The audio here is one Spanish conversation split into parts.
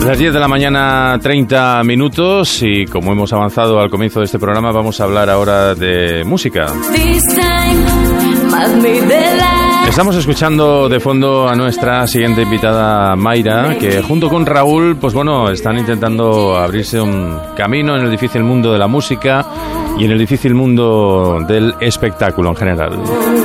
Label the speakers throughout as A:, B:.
A: Las 10 de la mañana, 30 minutos, y como hemos avanzado al comienzo de este programa, vamos a hablar ahora de música. Estamos escuchando de fondo a nuestra siguiente invitada, Mayra, que junto con Raúl, pues bueno, están intentando abrirse un camino en el difícil mundo de la música y en el difícil mundo del espectáculo en general.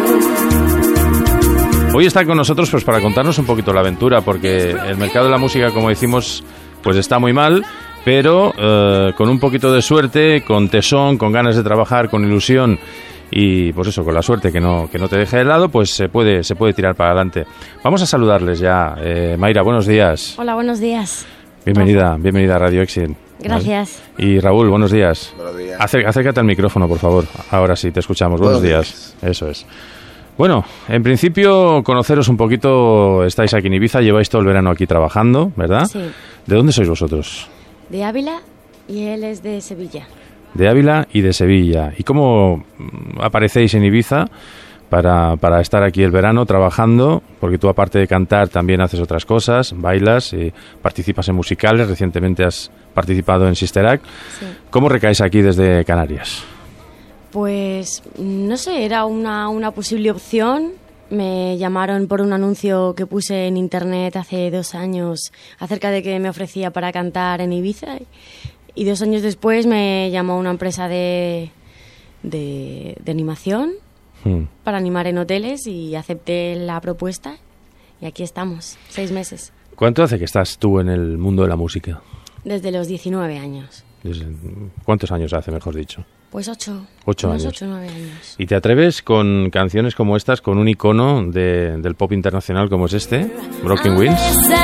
A: Hoy está con nosotros pues para contarnos un poquito la aventura, porque el mercado de la música, como decimos, pues está muy mal, pero con un poquito de suerte, con tesón, con ganas de trabajar, con ilusión y pues eso, con la suerte que no te deje de lado, pues se puede tirar para adelante. Vamos a saludarles ya. Mayra, buenos días.
B: Hola, buenos días.
A: Bienvenida a Radio Exit.
B: Gracias.
A: ¿Vale? Y Raúl, buenos días.
C: Buenos días.
A: Acércate al micrófono, por favor. Ahora sí, te escuchamos. Buenos días. Eso es. Bueno, en principio, conoceros un poquito. Estáis aquí en Ibiza, lleváis todo el verano aquí trabajando, ¿verdad?
B: Sí.
A: ¿De dónde sois vosotros?
B: De Ávila y él es de Sevilla.
A: De Ávila y de Sevilla. ¿Y cómo aparecéis en Ibiza para estar aquí el verano trabajando? Porque tú, aparte de cantar, también haces otras cosas, bailas y participas en musicales. Recientemente has participado en Sister Act.
B: Sí.
A: ¿Cómo recaes aquí desde Canarias?
B: Pues, no sé, era una posible opción. Me llamaron por un anuncio que puse en internet hace 2 años acerca de que me ofrecía para cantar en Ibiza. Y 2 años después me llamó una empresa de animación para animar en hoteles y acepté la propuesta. Y aquí estamos, 6 meses.
A: ¿Cuánto hace que estás tú en el mundo de la música?
B: Desde los 19 años.
A: ¿Cuántos años hace, mejor dicho?
B: Pues 8.
A: 8
B: unos
A: años.
B: 8 o 9 años.
A: ¿Y te atreves con canciones como estas, con un icono del pop internacional como es este, Broken Wings?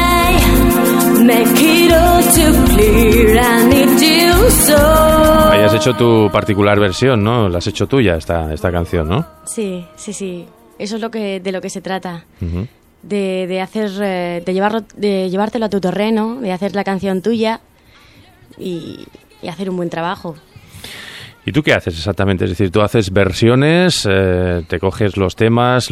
A: Ahí has hecho tu particular versión, ¿no? La has hecho tuya, esta canción, ¿no?
B: Sí. Eso es de lo que se trata.
A: Uh-huh.
B: De llevártelo a tu terreno, de hacer la canción tuya y hacer un buen trabajo.
A: ¿Y tú qué haces exactamente? Es decir, tú haces versiones, te coges los temas,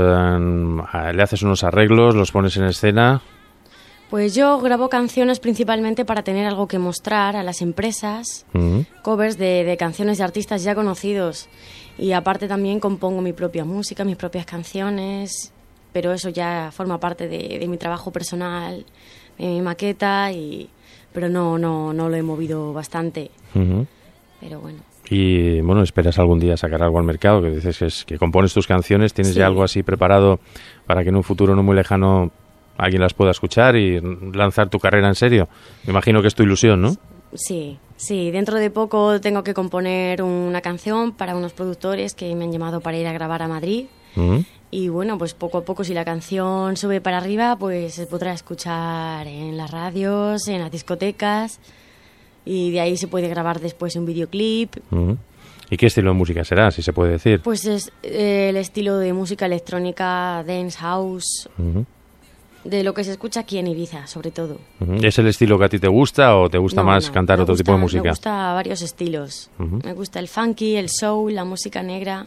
A: le haces unos arreglos, los pones en escena.
B: Pues yo grabo canciones principalmente para tener algo que mostrar a las empresas, covers de canciones de artistas ya conocidos. Y aparte también compongo mi propia música, mis propias canciones, pero eso ya forma parte de mi trabajo personal, de mi maqueta, pero no lo he movido bastante.
A: Uh-huh.
B: Pero bueno.
A: Y bueno, ¿esperas algún día sacar algo al mercado? Que dices que compones tus canciones, ¿tienes
B: Sí.
A: ya algo así preparado para que en un futuro no muy lejano alguien las pueda escuchar y lanzar tu carrera en serio? Me imagino que es tu ilusión, ¿no?
B: Sí. Dentro de poco tengo que componer una canción para unos productores que me han llamado para ir a grabar a Madrid.
A: Uh-huh.
B: Y bueno, pues poco a poco, si la canción sube para arriba, pues se podrá escuchar en las radios, en las discotecas. Y de ahí se puede grabar después un videoclip.
A: Uh-huh. ¿Y qué estilo de música será, si se puede decir?
B: Pues es el estilo de música electrónica, dance house,
A: Uh-huh.
B: de lo que se escucha aquí en Ibiza, sobre todo.
A: Uh-huh. ¿Es el estilo que a ti te gusta o te gusta más cantar otro tipo de música?
B: Me gusta varios estilos.
A: Uh-huh.
B: Me gusta el funky, el soul, la música negra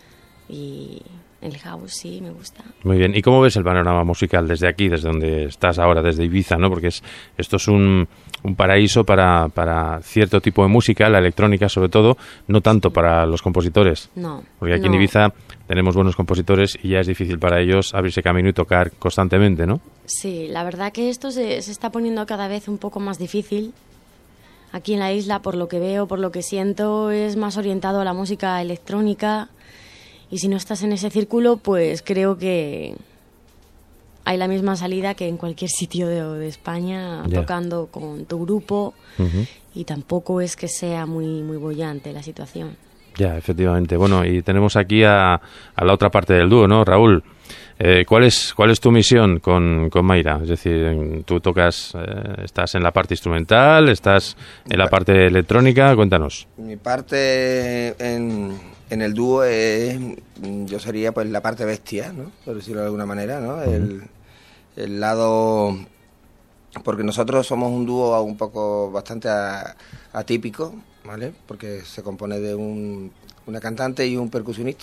B: y el house, sí, me gusta.
A: Muy bien. ¿Y cómo ves el panorama musical desde aquí, desde donde estás ahora, desde Ibiza, ¿no? Porque esto es un paraíso para cierto tipo de música, la electrónica sobre todo, no tanto para los compositores.
B: No.
A: Porque aquí en Ibiza tenemos buenos compositores y ya es difícil para ellos abrirse camino y tocar constantemente, ¿no?
B: Sí, la verdad que esto se está poniendo cada vez un poco más difícil. Aquí en la isla, por lo que veo, por lo que siento, es más orientado a la música electrónica. Y si no estás en ese círculo, pues creo que hay la misma salida que en cualquier sitio de España, tocando con tu grupo. Uh-huh. Y tampoco es que sea muy bollante la situación.
A: Ya, efectivamente. Bueno, y tenemos aquí a la otra parte del dúo, ¿no, Raúl? ¿Cuál es tu misión con Mayra? Es decir, tú tocas, estás en la parte instrumental, estás en la parte electrónica, cuéntanos.
C: Mi parte en el dúo yo sería pues la parte bestia, ¿no? Por decirlo de alguna manera, ¿no? Uh-huh. El lado, porque nosotros somos un dúo un poco bastante atípico, ¿vale? Porque se compone de una cantante y un percusionista.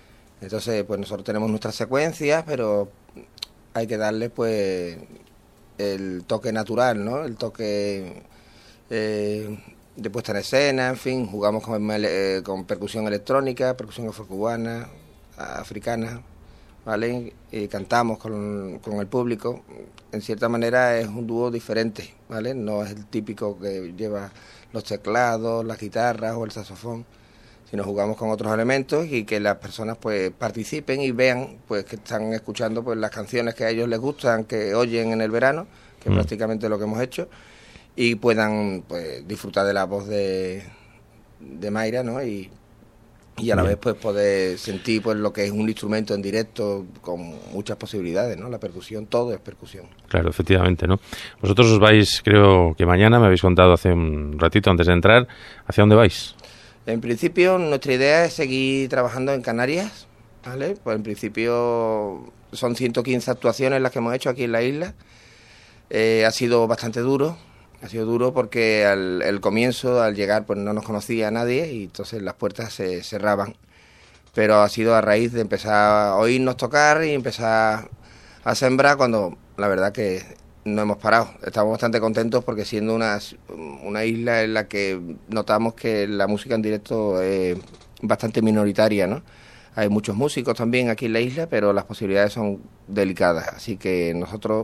C: Entonces, pues nosotros tenemos nuestras secuencias, pero hay que darle, pues, el toque natural, ¿no? El toque de puesta en escena, en fin, jugamos con percusión electrónica, percusión afrocubana, africana, ¿vale? Y cantamos con el público. En cierta manera es un dúo diferente, ¿vale? No es el típico que lleva los teclados, las guitarras o el saxofón, sino jugamos con otros elementos y que las personas pues participen y vean pues que están escuchando pues las canciones que a ellos les gustan, que oyen en el verano, que es prácticamente lo que hemos hecho, y puedan pues disfrutar de la voz de Mayra, ¿no? Y a la vez pues poder sentir pues lo que es un instrumento en directo con muchas posibilidades, ¿no? La percusión, todo es percusión.
A: Claro, efectivamente, ¿no? Vosotros os vais, creo que mañana, me habéis contado hace un ratito antes de entrar, ¿hacia dónde vais?
C: En principio nuestra idea es seguir trabajando en Canarias, ¿vale? Pues en principio son 115 actuaciones las que hemos hecho aquí en la isla. Ha sido bastante duro. Ha sido duro porque el comienzo, al llegar, pues no nos conocía a nadie y entonces las puertas se cerraban. Pero ha sido a raíz de empezar a oírnos tocar y empezar a sembrar cuando la verdad que no hemos parado. Estamos bastante contentos porque siendo una isla en la que notamos que la música en directo es bastante minoritaria, ¿no? Hay muchos músicos también aquí en la isla, pero las posibilidades son delicadas. Así que nosotros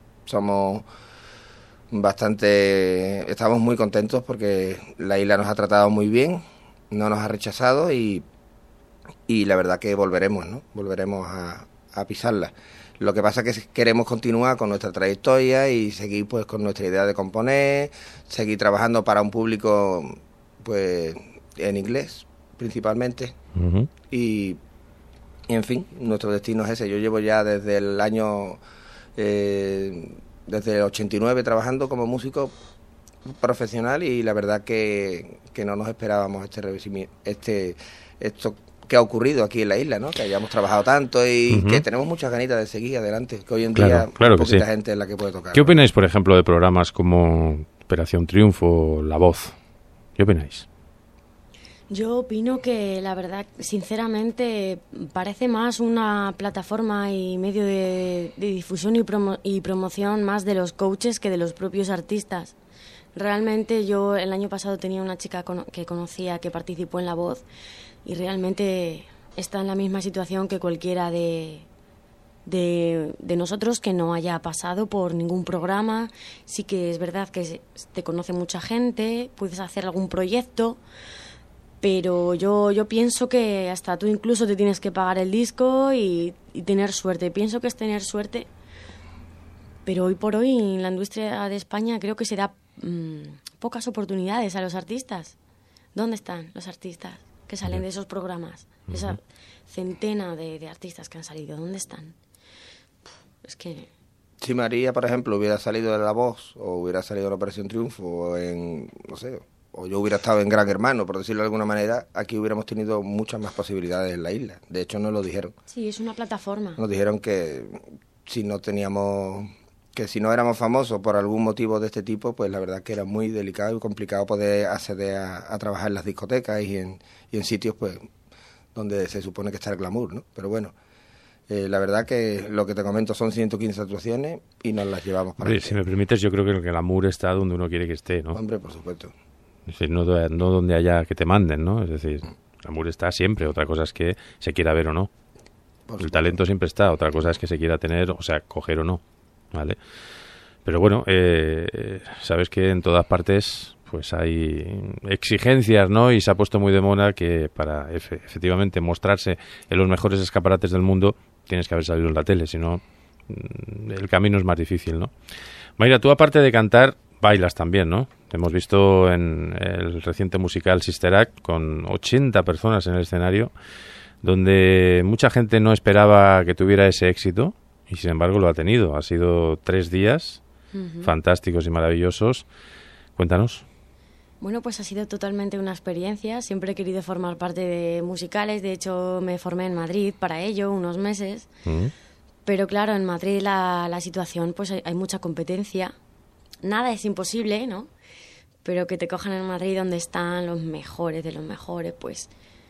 C: estamos muy contentos porque la isla nos ha tratado muy bien, no nos ha rechazado y la verdad que volveremos, ¿no? Volveremos a pisarla. Lo que pasa es que queremos continuar con nuestra trayectoria y seguir pues con nuestra idea de componer, seguir trabajando para un público pues en inglés principalmente. Uh-huh. Y en fin, nuestro destino es ese. Yo llevo ya desde el año desde el 89 trabajando como músico profesional y la verdad que no nos esperábamos esto que ha ocurrido aquí en la isla, ¿no? Que hayamos trabajado tanto y que tenemos muchas ganitas de seguir adelante, que hoy en día hay poquita gente en la que puede tocar.
A: ¿Qué opináis, por ejemplo, de programas como Operación Triunfo, La Voz? ¿Qué opináis?
B: Yo opino que, la verdad, sinceramente, parece más una plataforma y medio de difusión y promoción más de los coaches que de los propios artistas. Realmente yo el año pasado tenía una chica que conocía que participó en La Voz y realmente está en la misma situación que cualquiera de nosotros que no haya pasado por ningún programa. Sí que es verdad que te conoce mucha gente, puedes hacer algún proyecto, pero yo pienso que hasta tú incluso te tienes que pagar el disco y tener suerte. Pienso que es tener suerte, pero hoy por hoy en la industria de España creo que se da pocas oportunidades a los artistas. ¿Dónde están los artistas que salen de esos programas? Esa centena de artistas que han salido, ¿dónde están? Es que...
C: Si María, por ejemplo, hubiera salido de La Voz o hubiera salido en Operación Triunfo o en, no sé, o yo hubiera estado en Gran Hermano, por decirlo de alguna manera, aquí hubiéramos tenido muchas más posibilidades en la isla. De hecho, nos lo dijeron.
B: Sí, es una plataforma.
C: Nos dijeron que si no éramos famosos por algún motivo de este tipo, pues la verdad que era muy delicado y complicado poder acceder a trabajar en las discotecas y en sitios pues donde se supone que está el glamour, ¿no? Pero bueno, la verdad que lo que te comento son 115 actuaciones y nos las llevamos para
A: Si me permites, yo creo que el glamour está donde uno quiere que esté, ¿no?
C: Hombre, por supuesto.
A: Es decir, no donde haya que te manden, ¿no? Es decir, el glamour está siempre, otra cosa es que se quiera ver o no. El talento siempre está, otra cosa es que se quiera tener, o sea, coger o no, ¿vale? Pero bueno, sabes que en todas partes pues hay exigencias, ¿no? Y se ha puesto muy de moda que para efectivamente mostrarse en los mejores escaparates del mundo tienes que haber salido en la tele, si no el camino es más difícil, ¿no? Mayra, tú aparte de cantar, bailas también, ¿no? Te hemos visto en el reciente musical Sister Act con 80 personas en el escenario, donde mucha gente no esperaba que tuviera ese éxito y sin embargo lo ha tenido. Ha sido 3 días fantásticos y maravillosos. Cuéntanos.
B: Bueno, pues ha sido totalmente una experiencia. Siempre he querido formar parte de musicales. De hecho, me formé en Madrid para ello unos meses. Pero claro, en Madrid la situación, pues hay mucha competencia. Nada es imposible, ¿no? Pero que te cojan en Madrid donde están los mejores de los mejores, pues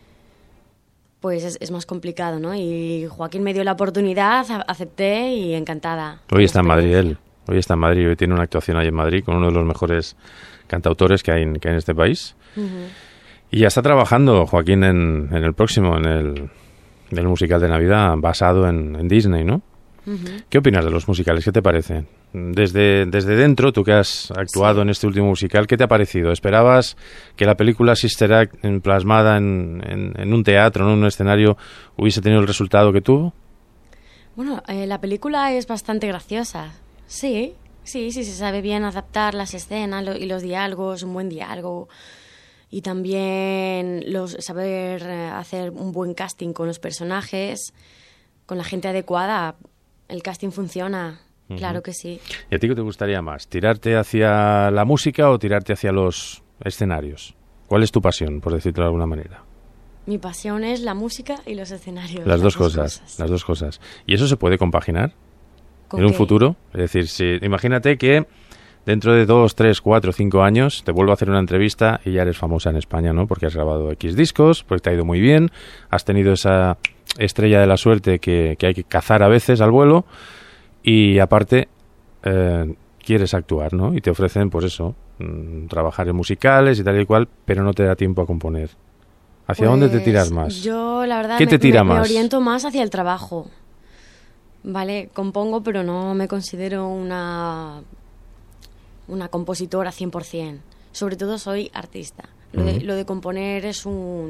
B: es más complicado, ¿no? Y Joaquín me dio la oportunidad, acepté y encantada.
A: Hoy está en Madrid él. Hoy está en Madrid, hoy tiene una actuación ahí en Madrid con uno de los mejores cantautores que hay en este país. Y ya está trabajando Joaquín en el próximo, en el musical de Navidad basado en Disney, ¿no? ¿Qué opinas de los musicales? ¿Qué te parece? Desde dentro, tú que has actuado en este último musical, ¿qué te ha parecido? ¿Esperabas que la película Sister Act plasmada en un teatro, en un escenario, hubiese tenido el resultado que tuvo?
B: Bueno, la película es bastante graciosa. Sí, se sabe bien adaptar las escenas y los diálogos, un buen diálogo. Y también saber hacer un buen casting con los personajes, con la gente adecuada. El casting funciona, claro que sí.
A: ¿Y a ti qué te gustaría más? ¿Tirarte hacia la música o tirarte hacia los escenarios? ¿Cuál es tu pasión, por decirlo de alguna manera?
B: Mi pasión es la música y los escenarios.
A: Las dos cosas. ¿Y eso se puede compaginar en un futuro? Es decir, imagínate que dentro de 2, 3, 4, 5 años te vuelvo a hacer una entrevista y ya eres famosa en España, ¿no? Porque has grabado X discos, porque te ha ido muy bien, has tenido esa estrella de la suerte que hay que cazar a veces al vuelo y aparte quieres actuar, ¿no? Y te ofrecen, pues eso, trabajar en musicales y tal y cual, pero no te da tiempo a componer. ¿Hacia dónde te tiras más?
B: Yo, la verdad,
A: ¿Qué te tira más?
B: Me oriento más hacia el trabajo. Vale, compongo, pero no me considero una compositora 100%. Sobre todo soy artista. Lo de componer es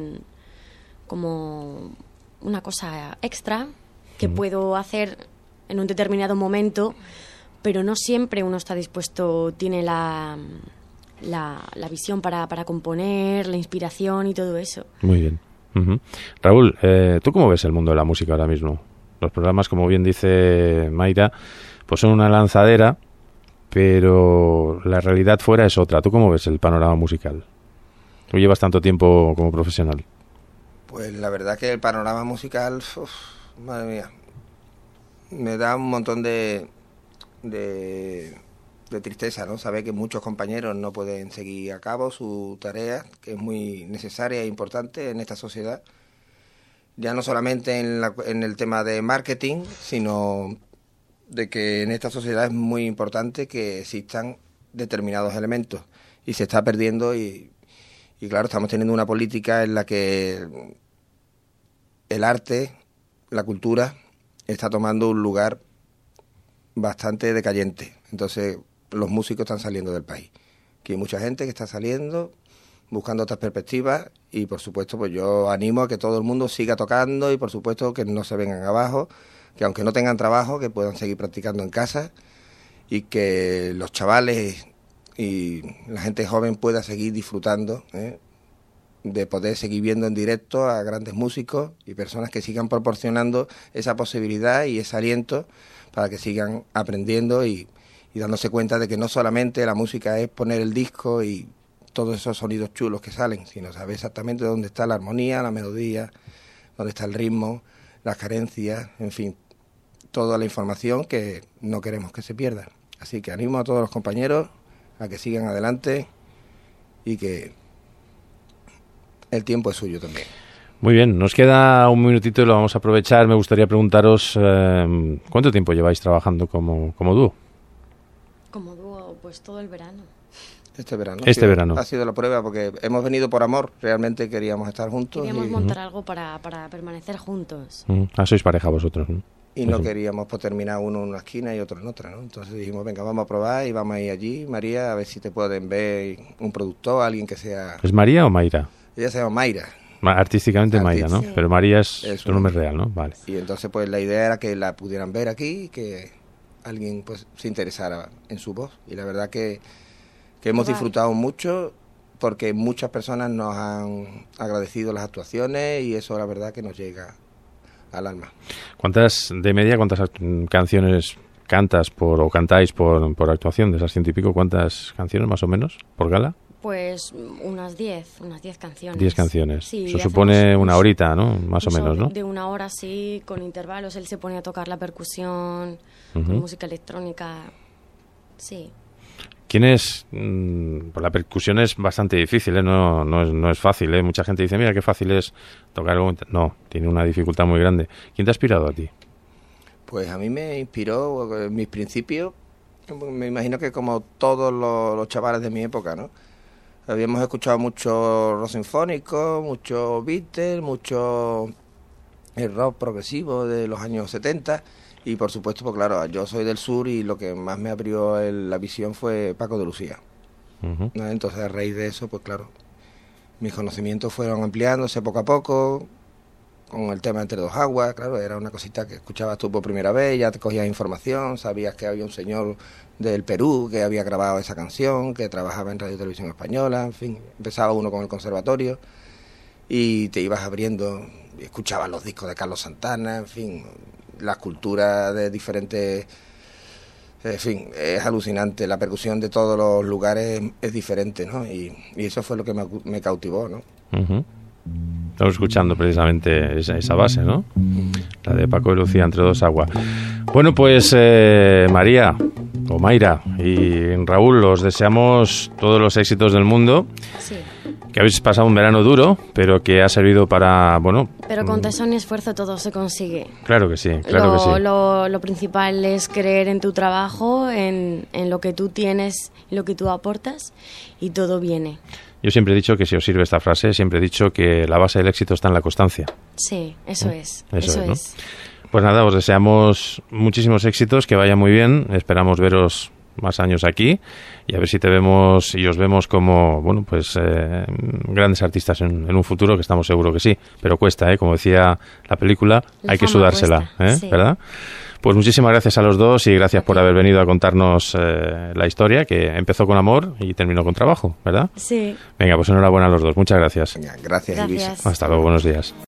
B: como una cosa extra que puedo hacer en un determinado momento, pero no siempre uno está dispuesto, tiene la visión para componer, la inspiración y todo eso.
A: Muy bien. Raúl, ¿tú cómo ves el mundo de la música ahora mismo? Los programas, como bien dice Mayra, pues son una lanzadera, pero la realidad fuera es otra. ¿Tú cómo ves el panorama musical? Tú llevas tanto tiempo como profesional.
C: Pues la verdad que el panorama musical, madre mía, me da un montón de tristeza, ¿no? Saber que muchos compañeros no pueden seguir a cabo su tarea, que es muy necesaria e importante en esta sociedad. Ya no solamente en el tema de marketing, sino de que en esta sociedad es muy importante que existan determinados elementos y se está perdiendo y claro, estamos teniendo una política en la que el arte, la cultura, está tomando un lugar bastante decayente. Entonces, los músicos están saliendo del país. Aquí hay mucha gente que está saliendo, buscando otras perspectivas y, por supuesto, pues yo animo a que todo el mundo siga tocando y, por supuesto, que no se vengan abajo, que aunque no tengan trabajo, que puedan seguir practicando en casa y que los chavales y la gente joven pueda seguir disfrutando, de poder seguir viendo en directo a grandes músicos y personas que sigan proporcionando esa posibilidad y ese aliento para que sigan aprendiendo y dándose cuenta de que no solamente la música es poner el disco y todos esos sonidos chulos que salen, sino saber exactamente dónde está la armonía, la melodía, dónde está el ritmo, las carencias, en fin, toda la información que no queremos que se pierda. Así que animo a todos los compañeros a que sigan adelante y que el tiempo es suyo también.
A: Muy bien, nos queda un minutito y lo vamos a aprovechar. Me gustaría preguntaros, ¿cuánto tiempo lleváis trabajando como dúo?
B: Como dúo, pues todo el verano.
C: Este verano.
A: Verano.
C: Ha sido la prueba porque hemos venido por amor. Realmente queríamos estar juntos.
B: Queríamos montar algo para permanecer juntos.
A: Sois pareja vosotros, ¿no?
C: Y no queríamos pues, terminar uno en una esquina y otro en otra, ¿no? Entonces dijimos, venga, vamos a probar y vamos a ir allí, María, a ver si te pueden ver un productor, alguien que sea...
A: ¿Es María o Mayra?
C: Ella se llama Mayra.
A: Artísticamente Mayra, ¿no?
B: Sí.
A: Pero María es tu nombre real, ¿no? Vale.
C: Y entonces pues la idea era que la pudieran ver aquí y que alguien pues se interesara en su voz. Y la verdad que hemos disfrutado mucho porque muchas personas nos han agradecido las actuaciones y eso la verdad que nos llega al alma.
A: ¿Cuántas canciones cantas o cantáis por actuación de esas 100 y pico? ¿Cuántas canciones más o menos por gala?
B: Pues unas 10 canciones.
A: 10 canciones.
B: Sí,
A: eso supone una horita, ¿no? Más o menos, ¿no?
B: De una hora, sí, con intervalos. Él se pone a tocar la percusión, con música electrónica. Sí.
A: Pues la percusión es bastante difícil, ¿eh? No es fácil, ¿eh? Mucha gente dice, mira qué fácil es tocar algo. No, tiene una dificultad muy grande. ¿Quién te ha inspirado a ti?
C: Pues a mí me inspiró en mis principios Me imagino que como todos los chavales de mi época, ¿no? Habíamos escuchado mucho rock sinfónico, mucho Beatles, mucho el rock progresivo de los años 70 y por supuesto, pues claro, yo soy del sur y lo que más me abrió la visión fue Paco de Lucía.
A: Ujú.
C: ¿No? Entonces a raíz de eso, pues claro, mis conocimientos fueron ampliándose poco a poco, con el tema Entre dos aguas, claro, era una cosita que escuchabas tú por primera vez, ya te cogías información, sabías que había un señor del Perú que había grabado esa canción, que trabajaba en Radio y Televisión Española, en fin, empezaba uno con el conservatorio y te ibas abriendo, escuchabas los discos de Carlos Santana, en fin, las culturas de diferentes... En fin, es alucinante, la percusión de todos los lugares es diferente, ¿no? Y eso fue lo que me cautivó, ¿no?
A: Ujú. Estamos escuchando precisamente esa base, ¿no? La de Paco de Lucía, Entre dos aguas. Bueno, pues María o Mayra y Raúl, os deseamos todos los éxitos del mundo.
B: Sí.
A: Que habéis pasado un verano duro, pero que ha servido para, bueno...
B: Pero con tesón y esfuerzo todo se consigue.
A: Claro que sí, claro que sí.
B: Lo principal es creer en tu trabajo, en lo que tú tienes, lo que tú aportas, y todo viene.
A: Yo siempre he dicho que si os sirve esta frase, siempre he dicho que la base del éxito está en la constancia.
B: Sí, eso es.
A: Eso es, ¿no?
B: es.
A: Pues nada, os deseamos muchísimos éxitos, que vaya muy bien. Esperamos veros más años aquí y a ver si te vemos y os vemos como, bueno, pues grandes artistas en un futuro, que estamos seguros que sí. Pero cuesta, como decía la película, hay que sudársela,
B: sí.
A: ¿Verdad? Pues muchísimas gracias a los dos y gracias por haber venido a contarnos la historia, que empezó con amor y terminó con trabajo, ¿verdad?
B: Sí.
A: Venga, pues enhorabuena a los dos. Muchas gracias.
C: Gracias, Elisa.
B: Gracias.
A: Hasta luego, buenos días.